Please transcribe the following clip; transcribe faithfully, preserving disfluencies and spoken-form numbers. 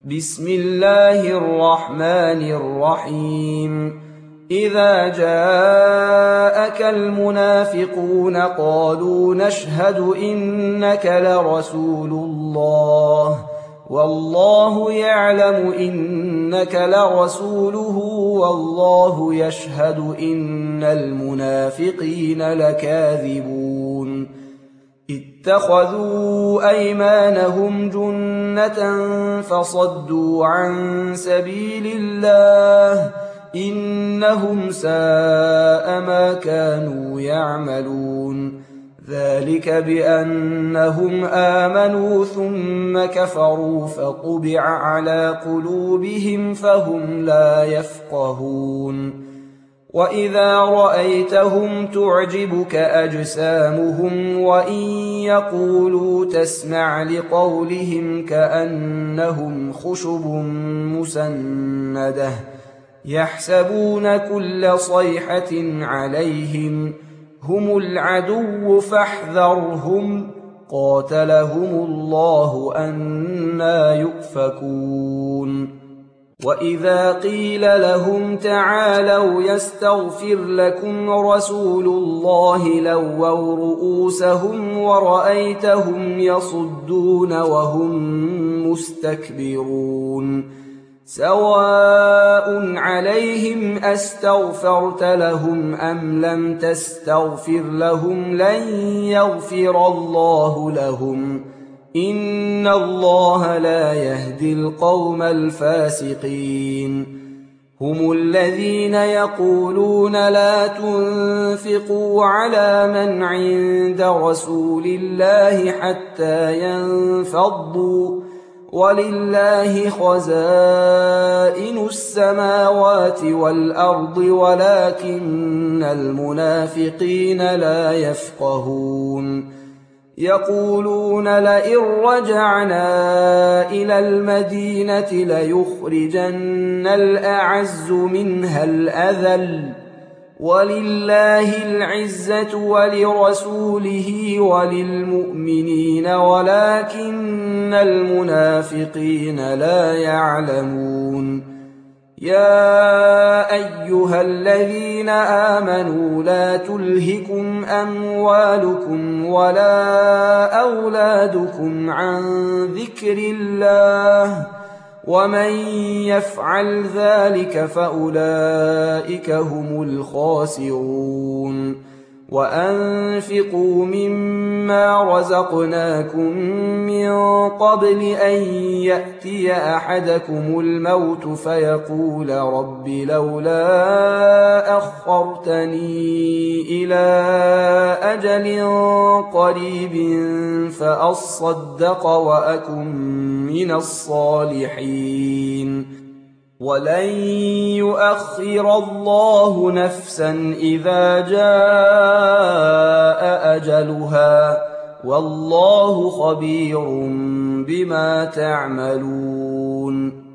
بسم الله الرحمن الرحيم إذا جاءك المنافقون قالوا نشهد إنك لرسول الله والله يعلم إنك لرسوله والله يشهد إن المنافقين لكاذبون اتخذوا أيمانهم جنة فصدوا عن سبيل الله إنهم ساء ما كانوا يعملون ذلك بأنهم آمنوا ثم كفروا فطبع على قلوبهم فهم لا يفقهون وإذا رأيتهم تعجبك أجسامهم وإن يقولوا تسمع لقولهم كأنهم خشب مسندة يحسبون كل صيحة عليهم هم العدو فاحذرهم قاتلهم الله أنى يؤفكون وإذا قيل لهم تعالوا يستغفر لكم رسول الله لووا رؤوسهم ورأيتهم يصدون وهم مستكبرون سواء عليهم أستغفرت لهم أم لم تستغفر لهم لن يغفر الله لهم إن الله لا يهدي القوم الفاسقين هم الذين يقولون لا تنفقوا على من عند رسول الله حتى ينفضوا ولله خزائن السماوات والأرض ولكن المنافقين لا يفقهون يقولون لئن رجعنا إلى المدينة ليخرجن الأعز منها الأذل ولله العزة ولرسوله وللمؤمنين ولكن المنافقين لا يعلمون يا أيها الذين آمنوا لا تلهكم أموالكم ولا أولادكم عن ذكر الله ومن يفعل ذلك فأولئك هم الخاسرون وأنفقوا مما رزقناكم من قبل أن يأتي أحدكم الموت فيقول رب لولا أخرتني إلى أجل قريب فأصدق وأكن من الصالحين ولن يؤخر الله نفسا إذا جاء أجلها والله خبير بما تعملون